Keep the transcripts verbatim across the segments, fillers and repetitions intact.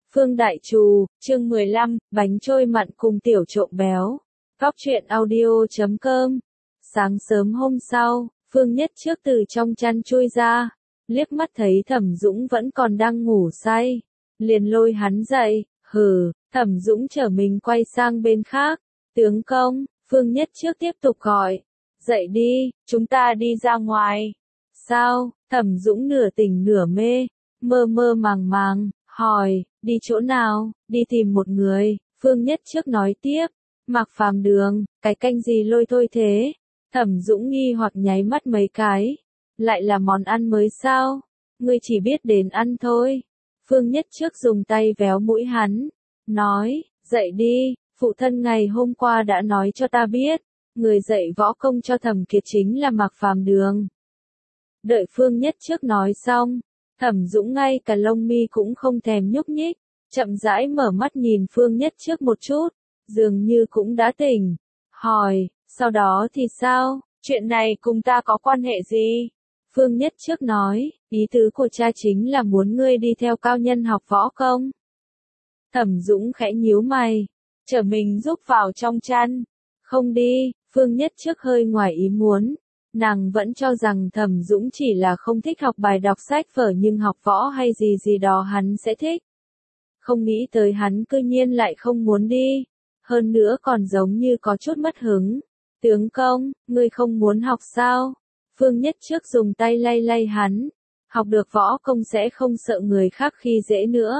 Phương Đại Trù, chương mười lăm, bánh trôi mặn cùng tiểu trộm béo. Góc truyện audio chấm com. Sáng sớm hôm sau, Phương Nhất Trước từ trong chăn chui ra, liếc mắt thấy Thẩm Dũng vẫn còn đang ngủ say, liền lôi hắn dậy. Hừ, Thẩm Dũng trở mình quay sang bên khác. Tướng công, Phương Nhất Trước tiếp tục gọi. Dậy đi, chúng ta đi ra ngoài. Sao? Thẩm Dũng nửa tỉnh nửa mê, mơ mơ màng màng, hỏi, đi chỗ nào? Đi tìm một người. Phương Nhất Trước nói tiếp. Mạc Phàm Đường, cái canh gì lôi thôi thế? Thẩm Dũng nghi hoặc nháy mắt mấy cái. Lại là món ăn mới sao? Ngươi chỉ biết đến ăn thôi. Phương Nhất Trước dùng tay véo mũi hắn, nói, dậy đi, phụ thân ngày hôm qua đã nói cho ta biết, người dạy võ công cho Thẩm Kiệt chính là Mạc Phàm Đường. Đợi Phương Nhất Trước nói xong, Thẩm Dũng ngay cả lông mi cũng không thèm nhúc nhích, chậm rãi mở mắt nhìn Phương Nhất Trước một chút, dường như cũng đã tỉnh, hỏi, sau đó thì sao, chuyện này cùng ta có quan hệ gì? Phương Nhất Trước nói, ý tứ của cha chính là muốn ngươi đi theo cao nhân học võ công. Thẩm Dũng khẽ nhíu mày, trở mình rúc vào trong chăn, không đi. Phương Nhất Trước hơi ngoài ý muốn, nàng vẫn cho rằng Thẩm Dũng chỉ là không thích học bài đọc sách vở nhưng học võ hay gì gì đó hắn sẽ thích. Không nghĩ tới hắn cư nhiên lại không muốn đi, hơn nữa còn giống như có chút mất hứng. Tướng công, ngươi không muốn học sao? Phương Nhất Trước dùng tay lay lay hắn, học được võ công sẽ không sợ người khác khi dễ nữa.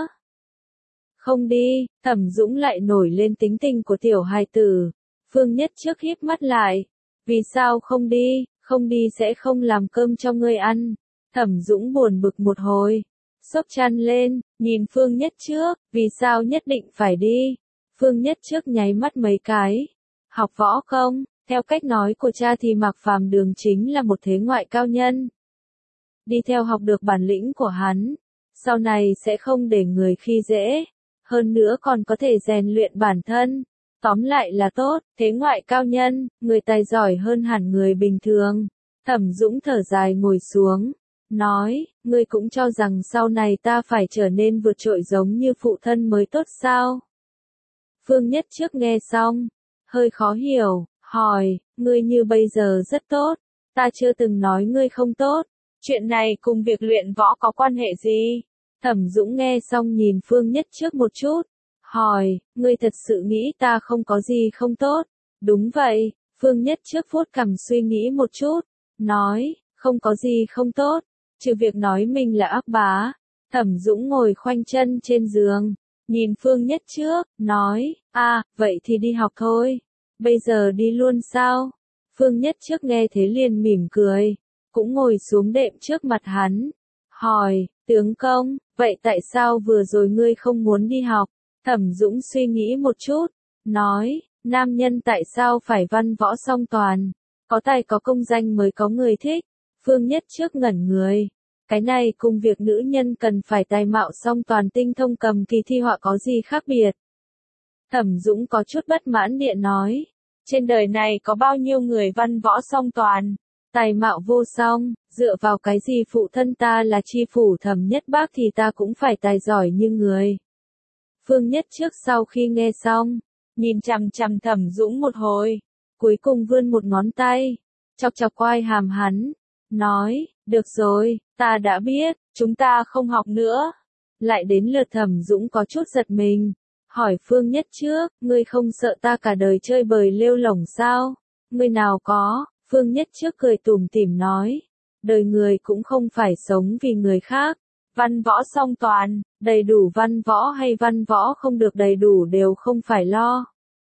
Không đi. Thẩm Dũng lại nổi lên tính tình của tiểu hài tử. Phương Nhất Trước híp mắt lại, vì sao không đi? Không đi sẽ không làm cơm cho ngươi ăn. Thẩm Dũng buồn bực một hồi, xốc chăn lên, nhìn Phương Nhất Trước, vì sao nhất định phải đi? Phương Nhất Trước nháy mắt mấy cái. Học võ công, theo cách nói của cha thì Mạc Phàm Đường chính là một thế ngoại cao nhân. Đi theo học được bản lĩnh của hắn, sau này sẽ không để người khi dễ, hơn nữa còn có thể rèn luyện bản thân. Tóm lại là tốt, thế ngoại cao nhân, người tài giỏi hơn hẳn người bình thường. Thẩm Dũng thở dài ngồi xuống, nói, ngươi cũng cho rằng sau này ta phải trở nên vượt trội giống như phụ thân mới tốt sao? Phương Nhất Trước nghe xong, hơi khó hiểu, hỏi, ngươi như bây giờ rất tốt, ta chưa từng nói ngươi không tốt, chuyện này cùng việc luyện võ có quan hệ gì? Thẩm Dũng nghe xong nhìn Phương Nhất Trước một chút, hỏi, ngươi thật sự nghĩ ta không có gì không tốt? Đúng vậy. Phương Nhất Trước vuốt cằm suy nghĩ một chút, nói, không có gì không tốt, trừ việc nói mình là ác bá. Thẩm Dũng ngồi khoanh chân trên giường, nhìn Phương Nhất Trước, nói, à, vậy thì đi học thôi. Bây giờ đi luôn sao? Phương Nhất Trước nghe thế liền mỉm cười, cũng ngồi xuống đệm trước mặt hắn, hỏi, tướng công, vậy tại sao vừa rồi ngươi không muốn đi học? Thẩm Dũng suy nghĩ một chút, nói, nam nhân tại sao phải văn võ song toàn, có tài có công danh mới có người thích. Phương Nhất Trước ngẩn người, cái này cùng việc nữ nhân cần phải tài mạo song toàn tinh thông cầm kỳ thi họa có gì khác biệt? Thẩm Dũng có chút bất mãn địa nói, trên đời này có bao nhiêu người văn võ song toàn, tài mạo vô song, dựa vào cái gì phụ thân ta là chi phủ Thẩm Nhất Bác thì ta cũng phải tài giỏi như người. Phương Nhất Trước sau khi nghe xong, nhìn chằm chằm Thẩm Dũng một hồi, cuối cùng vươn một ngón tay, chọc chọc quai hàm hắn, nói, được rồi, ta đã biết, chúng ta không học nữa. Lại đến lượt Thẩm Dũng có chút giật mình, hỏi Phương Nhất Trước, ngươi không sợ ta cả đời chơi bời lêu lổng sao? Ngươi nào có. Phương Nhất Trước cười tủm tỉm nói, đời người cũng không phải sống vì người khác. Văn võ song toàn, đầy đủ văn võ hay văn võ không được đầy đủ đều không phải lo.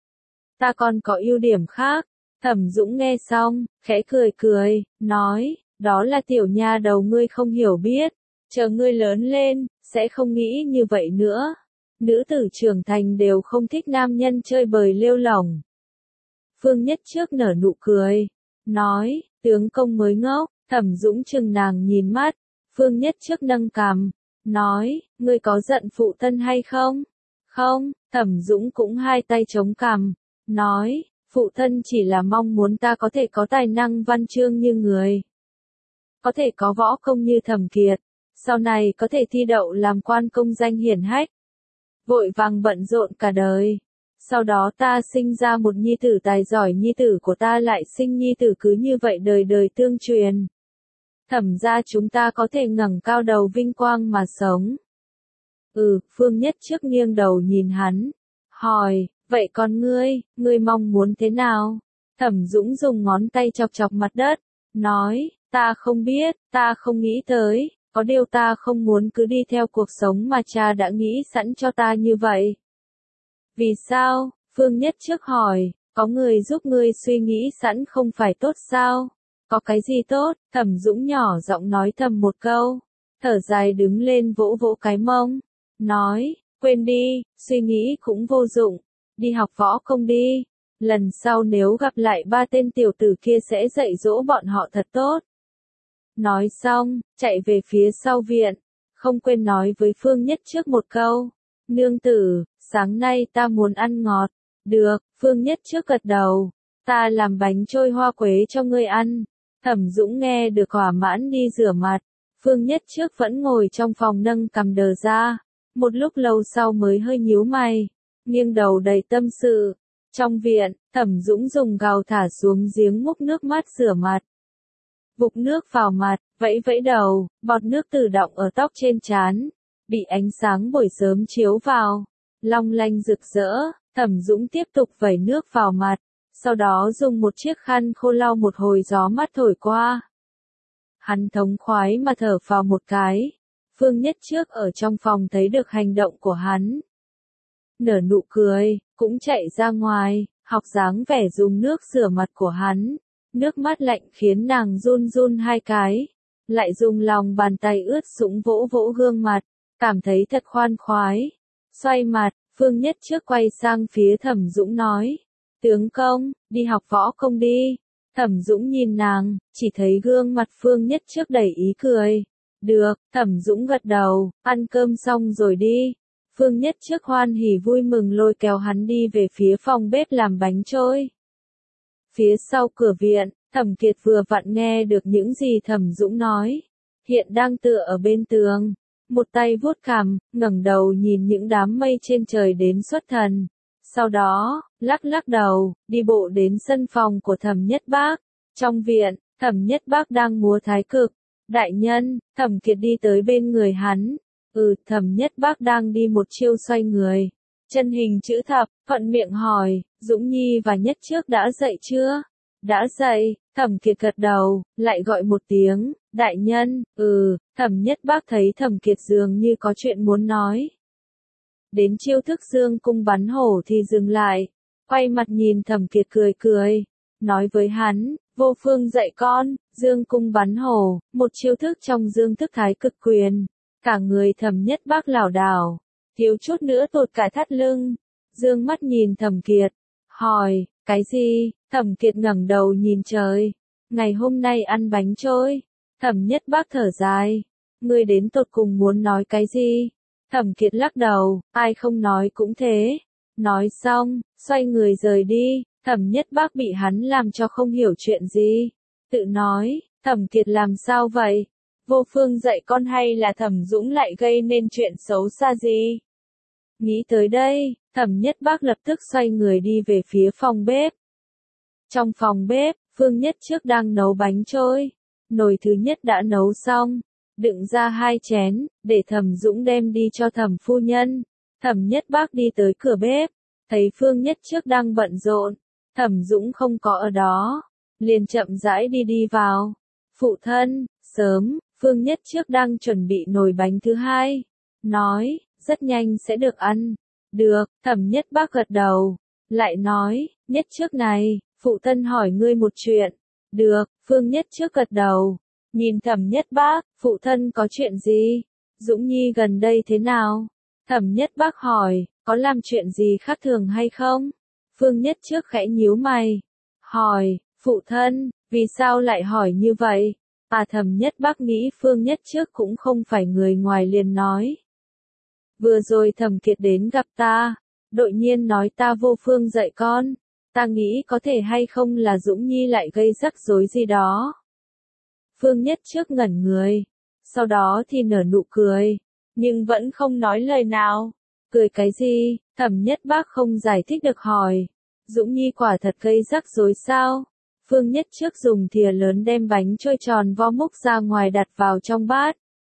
Ta còn có ưu điểm khác. Thẩm Dũng nghe xong, khẽ cười cười, nói, đó là tiểu nha đầu ngươi không hiểu biết, chờ ngươi lớn lên, sẽ không nghĩ như vậy nữa. Nữ tử trưởng thành đều không thích nam nhân chơi bời lêu lổng. Phương Nhất Trước nở nụ cười, nói, tướng công mới ngốc. Thẩm Dũng chừng nàng nhìn mắt, Phương Nhất Trước nâng cằm, nói, ngươi có giận phụ thân hay không? Không. Thẩm Dũng cũng hai tay chống cằm, nói, phụ thân chỉ là mong muốn ta có thể có tài năng văn chương như người, có thể có võ công như Thẩm Kiệt, sau này có thể thi đậu làm quan công danh hiển hách. vội vàng bận rộn cả đời. Sau đó ta sinh ra một nhi tử tài giỏi, nhi tử của ta lại sinh nhi tử, cứ như vậy đời đời tương truyền. Thẩm ra chúng ta có thể ngẩng cao đầu vinh quang mà sống. Ừ, Phương Nhất Trước nghiêng đầu nhìn hắn, hỏi, vậy còn ngươi, ngươi mong muốn thế nào? Thẩm Dũng dùng ngón tay chọc chọc mặt đất, nói, ta không biết, ta không nghĩ tới, có điều ta không muốn cứ đi theo cuộc sống mà cha đã nghĩ sẵn cho ta như vậy. Vì sao? Phương Nhất Trước hỏi, có người giúp ngươi suy nghĩ sẵn không phải tốt sao? Có cái gì tốt? Thẩm Dũng nhỏ giọng nói thầm một câu, thở dài đứng lên vỗ vỗ cái mông, nói, quên đi, suy nghĩ cũng vô dụng, đi học võ công đi, lần sau nếu gặp lại ba tên tiểu tử kia sẽ dạy dỗ bọn họ thật tốt. Nói xong, chạy về phía sau viện, không quên nói với Phương Nhất Trước một câu, nương tử, sáng nay ta muốn ăn ngọt. Được, Phương Nhất Trước gật đầu, ta làm bánh trôi hoa quế cho ngươi ăn. Thẩm Dũng nghe được thỏa mãn đi rửa mặt, Phương Nhất Trước vẫn ngồi trong phòng nâng cằm đờ ra, một lúc lâu sau mới hơi nhíu mày, nghiêng đầu đầy tâm sự. Trong viện, Thẩm Dũng dùng gào thả xuống giếng múc nước mát rửa mặt. Vục nước vào mặt, vẫy vẫy đầu, bọt nước tự động ở tóc trên trán, bị ánh sáng buổi sớm chiếu vào, long lanh rực rỡ. Thẩm Dũng tiếp tục vẩy nước vào mặt, sau đó dùng một chiếc khăn khô lau một hồi gió mát thổi qua. Hắn thống khoái mà thở phào một cái. Phương Nhất Trước ở trong phòng thấy được hành động của hắn, nở nụ cười, cũng chạy ra ngoài, học dáng vẻ dùng nước rửa mặt của hắn. Nước mát lạnh khiến nàng run run hai cái, lại dùng lòng bàn tay ướt sũng vỗ vỗ gương mặt, cảm thấy thật khoan khoái. Xoay mặt, Phương Nhất Trước quay sang phía Thẩm Dũng nói, tướng công, đi học võ công đi. Thẩm Dũng nhìn nàng, chỉ thấy gương mặt Phương Nhất Trước đầy ý cười. Được, Thẩm Dũng gật đầu, ăn cơm xong rồi đi. Phương Nhất Trước hoan hỉ vui mừng lôi kéo hắn đi về phía phòng bếp làm bánh trôi. Phía sau cửa viện, Thẩm Kiệt vừa vặn nghe được những gì Thẩm Dũng nói. Hiện đang tựa ở bên tường, một tay vuốt cằm, ngẩng đầu nhìn những đám mây trên trời đến xuất thần. Sau đó, lắc lắc đầu, đi bộ đến sân phòng của Thẩm Nhất Bác. Trong viện, Thẩm Nhất Bác đang múa thái cực. Đại nhân, Thẩm Kiệt đi tới bên người hắn. Ừ, Thẩm Nhất Bác đang đi một chiêu xoay người, chân hình chữ thập, thuận miệng hỏi, Dũng Nhi và Nhất Trước đã dậy chưa? Đã dậy, Thẩm Kiệt gật đầu, lại gọi một tiếng, đại nhân. Ừ, Thẩm Nhất Bác thấy Thẩm Kiệt dường như có chuyện muốn nói. Đến chiêu thức dương cung bắn hổ thì dừng lại, quay mặt nhìn Thẩm Kiệt cười cười, nói với hắn, vô phương dạy con, dương cung bắn hổ, một chiêu thức trong dương thức thái cực quyền. Cả người Thẩm Nhất Bác lảo đảo, thiếu chút nữa tụt cả thắt lưng. Dương mắt nhìn Thẩm Kiệt, hỏi, cái gì? Thẩm Kiệt ngẩng đầu nhìn trời. Ngày hôm nay ăn bánh trôi. Thẩm Nhất Bác thở dài, ngươi đến tột cùng muốn nói cái gì? Thẩm Kiệt lắc đầu, ai không nói cũng thế. Nói xong, xoay người rời đi. Thẩm Nhất Bác bị hắn làm cho không hiểu chuyện gì, tự nói, Thẩm Kiệt làm sao vậy? Vô phương dạy con hay là Thẩm Dũng lại gây nên chuyện xấu xa gì? Nghĩ tới đây, Thẩm Nhất Bác lập tức xoay người đi về phía phòng bếp. Trong phòng bếp, Phương Nhất Trước đang nấu bánh trôi. Nồi thứ nhất đã nấu xong, đựng ra hai chén, để Thẩm Dũng đem đi cho Thẩm phu nhân. Thẩm Nhất Bác đi tới cửa bếp, thấy Phương Nhất Trước đang bận rộn, Thẩm Dũng không có ở đó, liền chậm rãi đi đi vào. Phụ thân, sớm. Phương Nhất Trước đang chuẩn bị nồi bánh thứ hai, nói, rất nhanh sẽ được ăn. Được, Thẩm Nhất Bác gật đầu, lại nói, Nhất Trước này, phụ thân hỏi ngươi một chuyện. Được, Phương Nhất Trước gật đầu, nhìn Thẩm Nhất Bác, phụ thân có chuyện gì? Dũng Nhi gần đây thế nào? Thẩm Nhất Bác hỏi, có làm chuyện gì khác thường hay không? Phương Nhất Trước khẽ nhíu mày, hỏi, phụ thân, vì sao lại hỏi như vậy? À, Thẩm Nhất Bác nghĩ Phương Nhất Trước cũng không phải người ngoài liền nói. Vừa rồi Thẩm Kiệt đến gặp ta, đột nhiên nói ta vô phương dạy con, ta nghĩ có thể hay không là Dũng Nhi lại gây rắc rối gì đó. Phương Nhất Trước ngẩn người, sau đó thì nở nụ cười, nhưng vẫn không nói lời nào. Cười cái gì? Thẩm Nhất Bác không giải thích được hỏi. Dũng Nhi quả thật gây rắc rối sao? Phương Nhất trước dùng thìa lớn đem bánh trôi tròn vo múc ra ngoài đặt vào trong bát.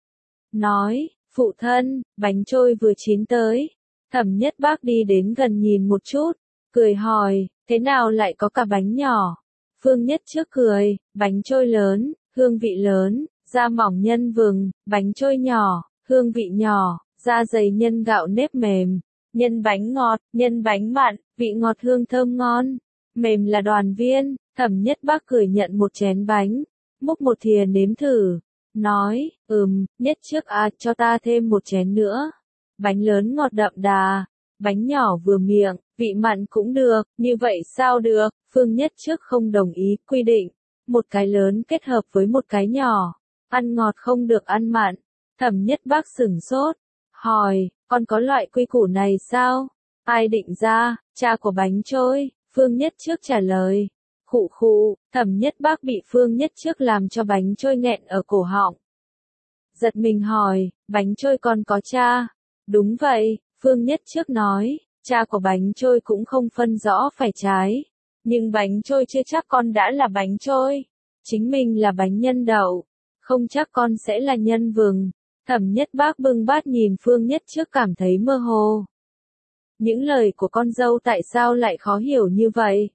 Nói, phụ thân, bánh trôi vừa chín tới. Thẩm Nhất Bác đi đến gần nhìn một chút, cười hỏi, thế nào lại có cả bánh nhỏ? Phương Nhất trước cười, bánh trôi lớn, hương vị lớn, da mỏng nhân vừng, bánh trôi nhỏ, hương vị nhỏ, da dày nhân gạo nếp mềm, nhân bánh ngọt, nhân bánh mặn, vị ngọt hương thơm ngon, mềm là đoàn viên. Thẩm Nhất Bác cười nhận một chén bánh, múc một thìa nếm thử, nói, ừm, Nhất trước à, cho ta thêm một chén nữa. Bánh lớn ngọt đậm đà, bánh nhỏ vừa miệng, vị mặn cũng được, như vậy sao được? Phương Nhất trước không đồng ý, quy định, một cái lớn kết hợp với một cái nhỏ, ăn ngọt không được ăn mặn. Thẩm Nhất Bác sửng sốt, hỏi, con có loại quy củ này sao? Ai định ra? Cha của bánh trôi. Phương Nhất trước trả lời. Khụ khụ, Thẩm Nhất Bác bị Phương Nhất trước làm cho bánh trôi nghẹn ở cổ họng. Giật mình hỏi, bánh trôi con có cha? Đúng vậy, Phương Nhất trước nói, cha của bánh trôi cũng không phân rõ phải trái. Nhưng bánh trôi chưa chắc con đã là bánh trôi. Chính mình là bánh nhân đậu. Không chắc con sẽ là nhân vừng. Thẩm Nhất Bác bưng bát nhìn Phương Nhất trước cảm thấy mơ hồ. Những lời của con dâu tại sao lại khó hiểu như vậy?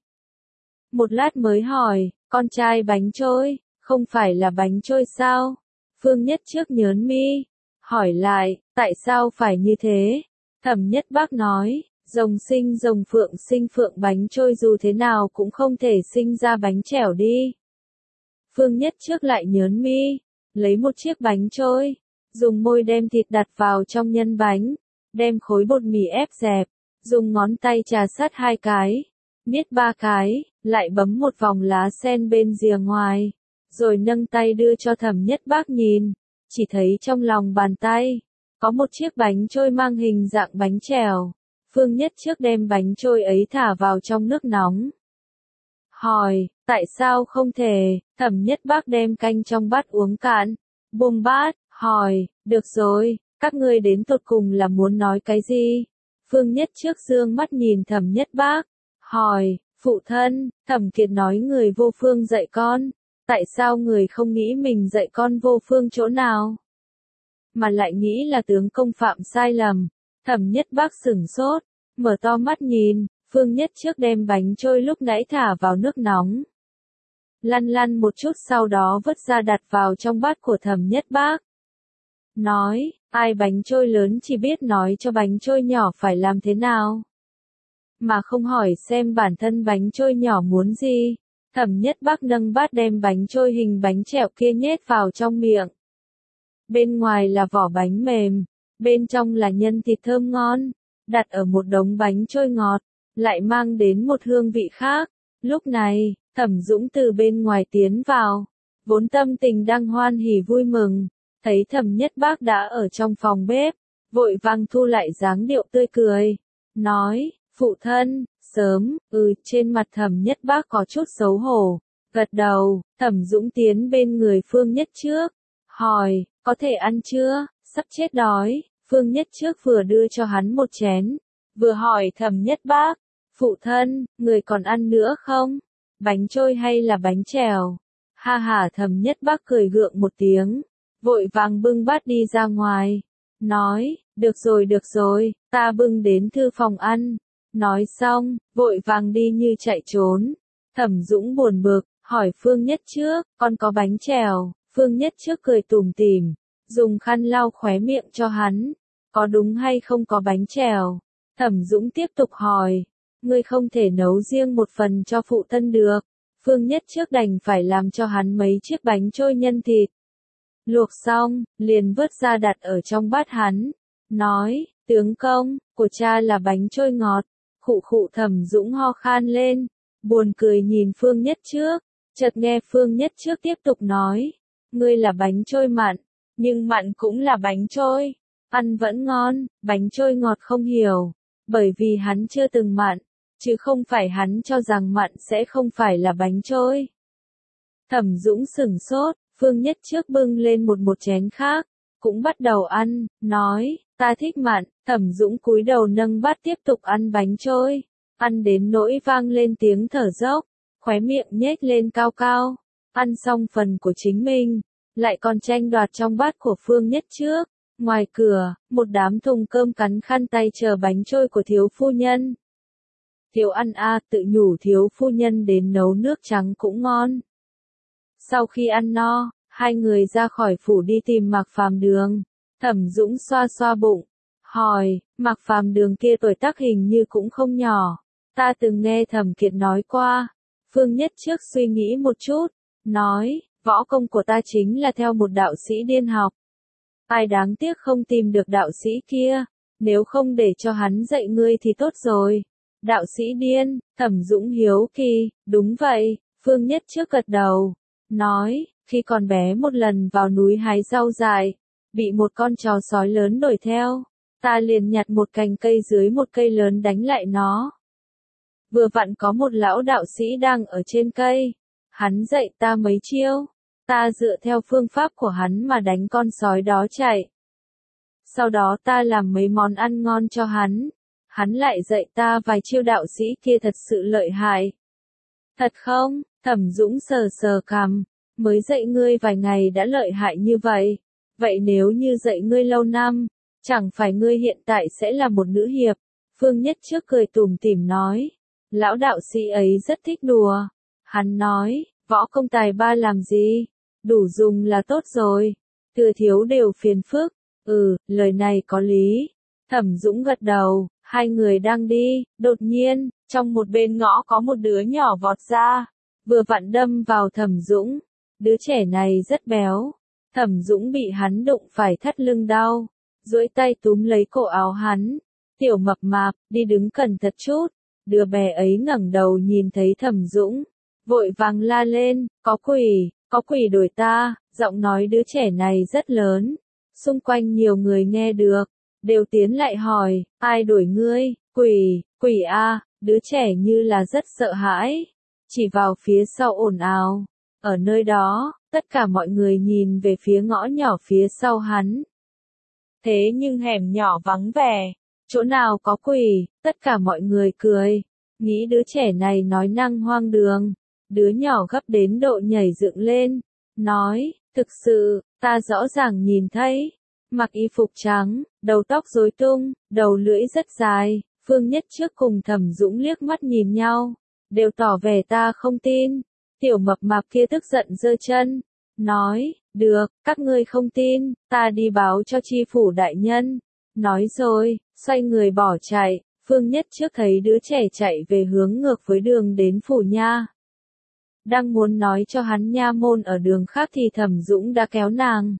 Một lát mới hỏi, con trai bánh trôi, không phải là bánh trôi sao? Phương Nhất trước nhớn mi, hỏi lại, tại sao phải như thế? Thẩm Nhất Bác nói, rồng sinh rồng phượng sinh phượng bánh trôi dù thế nào cũng không thể sinh ra bánh chẻo đi. Phương Nhất trước lại nhớn mi, lấy một chiếc bánh trôi, dùng môi đem thịt đặt vào trong nhân bánh, đem khối bột mì ép dẹp, dùng ngón tay trà sát hai cái, niết ba cái, lại bấm một vòng lá sen bên rìa ngoài, rồi nâng tay đưa cho Thẩm Nhất Bác nhìn, chỉ thấy trong lòng bàn tay, có một chiếc bánh trôi mang hình dạng bánh chèo. Phương Nhất trước đem bánh trôi ấy thả vào trong nước nóng. Hỏi, tại sao không thể? Thẩm Nhất Bác đem canh trong bát uống cạn, buông bát, hỏi, được rồi, các ngươi đến tột cùng là muốn nói cái gì? Phương Nhất trước dương mắt nhìn Thẩm Nhất Bác, hỏi, phụ thân, Thẩm Kiệt nói người vô phương dạy con, tại sao người không nghĩ mình dạy con vô phương chỗ nào? Mà lại nghĩ là tướng công phạm sai lầm. Thẩm Nhất Bác sửng sốt, mở to mắt nhìn, Phương Nhất trước đem bánh trôi lúc nãy thả vào nước nóng. Lăn lăn một chút sau đó vớt ra đặt vào trong bát của Thẩm Nhất Bác. Nói, ai bánh trôi lớn chỉ biết nói cho bánh trôi nhỏ phải làm thế nào. Mà không hỏi xem bản thân bánh trôi nhỏ muốn gì. Thẩm Nhất Bác nâng bát đem bánh trôi hình bánh chèo kia nhét vào trong miệng. Bên ngoài là vỏ bánh mềm, bên trong là nhân thịt thơm ngon, đặt ở một đống bánh trôi ngọt, lại mang đến một hương vị khác. Lúc này, Thẩm Dũng từ bên ngoài tiến vào, vốn tâm tình đang hoan hỉ vui mừng, thấy Thẩm Nhất Bác đã ở trong phòng bếp, vội vàng thu lại dáng điệu tươi cười, nói, phụ thân, sớm, ừ, trên mặt Thẩm Nhất Bác có chút xấu hổ, gật đầu. Thẩm Dũng tiến bên người Phương Nhất trước, hỏi, có thể ăn chưa, sắp chết đói. Phương Nhất trước vừa đưa cho hắn một chén, vừa hỏi Thẩm Nhất Bác, phụ thân, người còn ăn nữa không? Bánh trôi hay là bánh chèo? Ha ha, Thẩm Nhất Bác cười gượng một tiếng, vội vàng bưng bát đi ra ngoài, nói, được rồi được rồi, ta bưng đến thư phòng ăn. Nói xong, vội vàng đi như chạy trốn. Thẩm Dũng buồn bực, hỏi Phương Nhất trước, con có bánh chèo? Phương Nhất trước cười tủm tỉm, dùng khăn lau khóe miệng cho hắn, có đúng hay không có bánh chèo? Thẩm Dũng tiếp tục hỏi, ngươi không thể nấu riêng một phần cho phụ thân được. Phương Nhất trước đành phải làm cho hắn mấy chiếc bánh trôi nhân thịt. Luộc xong, liền vớt ra đặt ở trong bát hắn, nói, tướng công, của cha là bánh trôi ngọt. Khụ khụ, Thẩm Dũng ho khan lên, buồn cười nhìn Phương Nhất trước, chợt nghe Phương Nhất trước tiếp tục nói, ngươi là bánh trôi mặn, nhưng mặn cũng là bánh trôi, ăn vẫn ngon, bánh trôi ngọt không hiểu, bởi vì hắn chưa từng mặn, chứ không phải hắn cho rằng mặn sẽ không phải là bánh trôi. Thẩm Dũng sửng sốt, Phương Nhất trước bưng lên một một chén khác, cũng bắt đầu ăn, nói, ta thích mặn, Thẩm Dũng cúi đầu nâng bát tiếp tục ăn bánh trôi, ăn đến nỗi vang lên tiếng thở dốc, khóe miệng nhếch lên cao cao, ăn xong phần của chính mình, lại còn tranh đoạt trong bát của Phương Nhất Trước. Ngoài cửa, một đám thùng cơm cắn khăn tay chờ bánh trôi của thiếu phu nhân. Thiếu ăn a, tự nhủ thiếu phu nhân đến nấu nước trắng cũng ngon. Sau khi ăn no, hai người ra khỏi phủ đi tìm Mạc Phàm Đường. Thẩm Dũng xoa xoa bụng, hỏi, Mạc Phàm Đường kia tuổi tác hình như cũng không nhỏ. Ta từng nghe Thẩm Kiệt nói qua. Phương Nhất Trước suy nghĩ một chút, nói, võ công của ta chính là theo một đạo sĩ điên học. Ai đáng tiếc không tìm được đạo sĩ kia, nếu không để cho hắn dạy ngươi thì tốt rồi. Đạo sĩ điên, Thẩm Dũng hiếu kỳ, đúng vậy, Phương Nhất Trước gật đầu, nói, khi còn bé một lần vào núi hái rau dại, bị một con chó sói lớn đuổi theo, ta liền nhặt một cành cây dưới một cây lớn đánh lại nó. Vừa vặn có một lão đạo sĩ đang ở trên cây, hắn dạy ta mấy chiêu, ta dựa theo phương pháp của hắn mà đánh con sói đó chạy. Sau đó ta làm mấy món ăn ngon cho hắn, hắn lại dạy ta vài chiêu, đạo sĩ kia thật sự lợi hại. Thật không? Thẩm Dũng sờ sờ cằm, mới dạy ngươi vài ngày đã lợi hại như vậy, vậy nếu như dạy ngươi lâu năm, chẳng phải ngươi hiện tại sẽ là một nữ hiệp. Phương Nhất Trước cười tủm tỉm nói, lão đạo sĩ ấy rất thích đùa, hắn nói, võ công tài ba làm gì, đủ dùng là tốt rồi, thừa thiếu đều phiền phức. Ừ, lời này có lý. Thẩm Dũng gật đầu, hai người đang đi, đột nhiên, trong một bên ngõ có một đứa nhỏ vọt ra, vừa vặn đâm vào Thẩm Dũng. Đứa trẻ này rất béo, Thẩm Dũng bị hắn đụng phải thắt lưng đau, duỗi tay túm lấy cổ áo hắn, tiểu mập mạp, đi đứng cẩn thận chút. Đứa bé ấy ngẩng đầu nhìn thấy Thẩm Dũng, vội vàng la lên, có quỷ, có quỷ đuổi ta, giọng nói đứa trẻ này rất lớn. Xung quanh nhiều người nghe được, đều tiến lại hỏi, ai đuổi ngươi, quỷ, quỷ a, đứa trẻ như là rất sợ hãi, chỉ vào phía sau ồn ào. Ở nơi đó, tất cả mọi người nhìn về phía ngõ nhỏ phía sau hắn. Thế nhưng hẻm nhỏ vắng vẻ, chỗ nào có quỷ, tất cả mọi người cười, nghĩ đứa trẻ này nói năng hoang đường. Đứa nhỏ gấp đến độ nhảy dựng lên, nói, thực sự, ta rõ ràng nhìn thấy, mặc y phục trắng, đầu tóc rối tung, đầu lưỡi rất dài. Phương Nhất Trước cùng Thẩm Dũng liếc mắt nhìn nhau, đều tỏ vẻ ta không tin. Tiểu mập mạp kia tức giận giơ chân, nói, được, các ngươi không tin, ta đi báo cho chi phủ đại nhân. Nói rồi, xoay người bỏ chạy. Phương Nhất Trước thấy đứa trẻ chạy về hướng ngược với đường đến phủ nha. Đang muốn nói cho hắn nha môn ở đường khác thì Thẩm Dũng đã kéo nàng.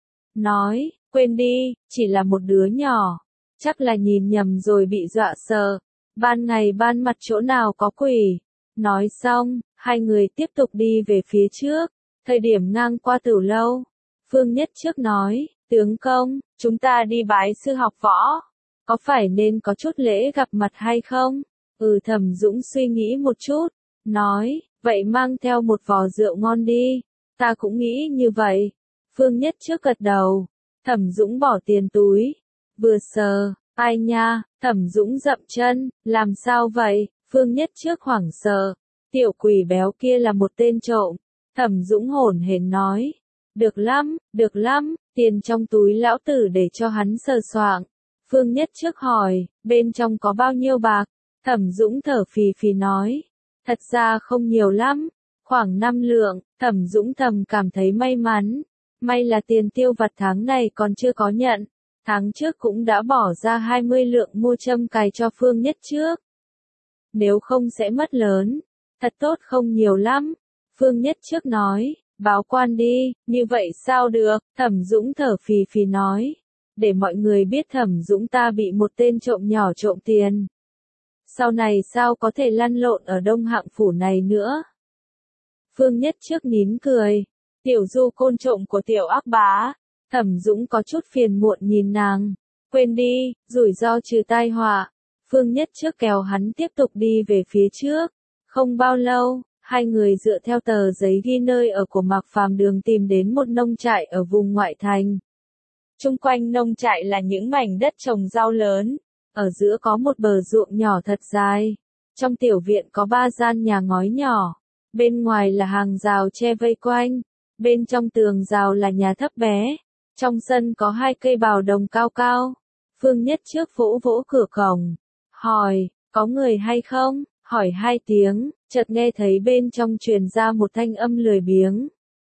Nói, quên đi, chỉ là một đứa nhỏ, chắc là nhìn nhầm rồi bị dọa sợ, ban ngày ban mặt chỗ nào có quỷ. Nói xong, hai người tiếp tục đi về phía trước, thời điểm ngang qua Tử Lâu. Phương Nhất Trước nói, tướng công, chúng ta đi bái sư học võ, có phải nên có chút lễ gặp mặt hay không? Ừ, Thẩm Dũng suy nghĩ một chút, nói, vậy mang theo một vò rượu ngon đi, ta cũng nghĩ như vậy. Phương Nhất Trước gật đầu, Thẩm Dũng bỏ tiền túi, vừa sờ, ai nha, Thẩm Dũng dậm chân, làm sao vậy? Phương Nhất Trước hoảng sợ, tiểu quỷ béo kia là một tên trộm. Thẩm Dũng hổn hển nói, được lắm, được lắm, tiền trong túi lão tử để cho hắn sờ soạng. Phương Nhất Trước hỏi, bên trong có bao nhiêu bạc? Thẩm Dũng thở phì phì nói, thật ra không nhiều lắm, khoảng năm lượng. Thẩm Dũng thầm cảm thấy may mắn, may là tiền tiêu vặt tháng này còn chưa có nhận, tháng trước cũng đã bỏ ra hai mươi lượng mua châm cài cho Phương Nhất Trước. Nếu không sẽ mất lớn, thật tốt không nhiều lắm. Phương Nhất Trước nói, báo quan đi, như vậy sao được? Thẩm Dũng thở phì phì nói, để mọi người biết Thẩm Dũng ta bị một tên trộm nhỏ trộm tiền. Sau này sao có thể lăn lộn ở Đông Hạng phủ này nữa? Phương Nhất Trước nín cười, tiểu du côn trộm của tiểu ác bá. Thẩm Dũng có chút phiền muộn nhìn nàng, quên đi, rủi ro trừ tai họa. Phương Nhất Trước kéo hắn tiếp tục đi về phía trước. Không bao lâu, hai người dựa theo tờ giấy ghi nơi ở của Mạc Phàm Đường tìm đến một nông trại ở vùng ngoại thành. Chung quanh nông trại là những mảnh đất trồng rau lớn. Ở giữa có một bờ ruộng nhỏ thật dài. Trong tiểu viện có ba gian nhà ngói nhỏ. Bên ngoài là hàng rào che vây quanh. Bên trong tường rào là nhà thấp bé. Trong sân có hai cây bào đồng cao cao. Phương Nhất Trước vỗ vỗ cửa cổng. Hỏi, có người hay không? Hỏi hai tiếng, chợt nghe thấy bên trong truyền ra một thanh âm lười biếng.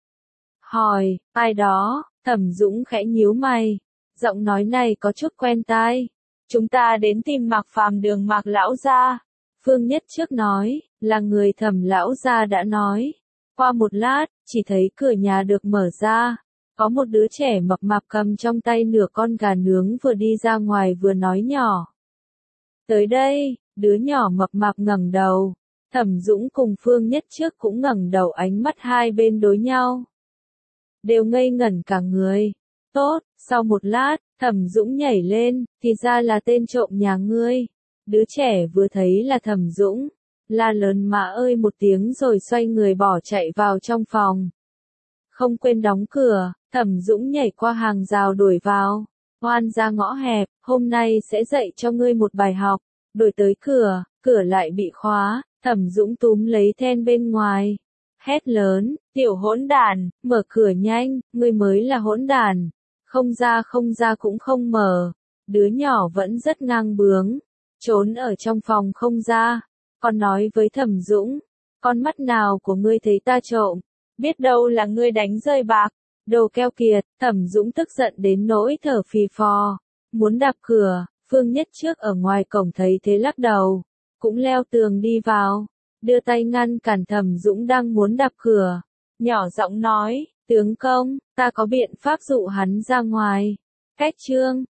Hỏi, ai đó? Thẩm Dũng khẽ nhíu mày. Giọng nói này có chút quen tai. Chúng ta đến tìm Mạc Phàm Đường Mạc lão gia. Phương Nhất Trước nói, là người Thẩm lão gia đã nói. Qua một lát, chỉ thấy cửa nhà được mở ra. Có một đứa trẻ mập mạp cầm trong tay nửa con gà nướng vừa đi ra ngoài vừa nói nhỏ. Tới đây, đứa nhỏ mập mạp ngẩng đầu. Thẩm Dũng cùng Phương Nhất Trước cũng ngẩng đầu, ánh mắt hai bên đối nhau. Đều ngây ngẩn cả người. Tốt, sau một lát, Thẩm Dũng nhảy lên, thì ra là tên trộm nhà ngươi. Đứa trẻ vừa thấy là Thẩm Dũng, la lớn má ơi một tiếng rồi xoay người bỏ chạy vào trong phòng. Không quên đóng cửa, Thẩm Dũng nhảy qua hàng rào đuổi vào. Oan ra ngõ hẹp, hôm nay sẽ dạy cho ngươi một bài học. Đuổi tới cửa, cửa lại bị khóa, Thẩm Dũng túm lấy then bên ngoài. Hét lớn, tiểu hỗn đản, mở cửa nhanh, ngươi mới là hỗn đản. Không ra không ra cũng không mở. Đứa nhỏ vẫn rất ngang bướng. Trốn ở trong phòng không ra. Còn nói với Thẩm Dũng, con mắt nào của ngươi thấy ta trộm? Biết đâu là ngươi đánh rơi bạc. Đồ keo kiệt. Thẩm Dũng tức giận đến nỗi thở phì phò. Muốn đạp cửa, Phương Nhất Trước ở ngoài cổng thấy thế lắc đầu. Cũng leo tường đi vào. Đưa tay ngăn cản Thẩm Dũng đang muốn đạp cửa. Nhỏ giọng nói, tướng công, ta có biện pháp dụ hắn ra ngoài. Cách chương,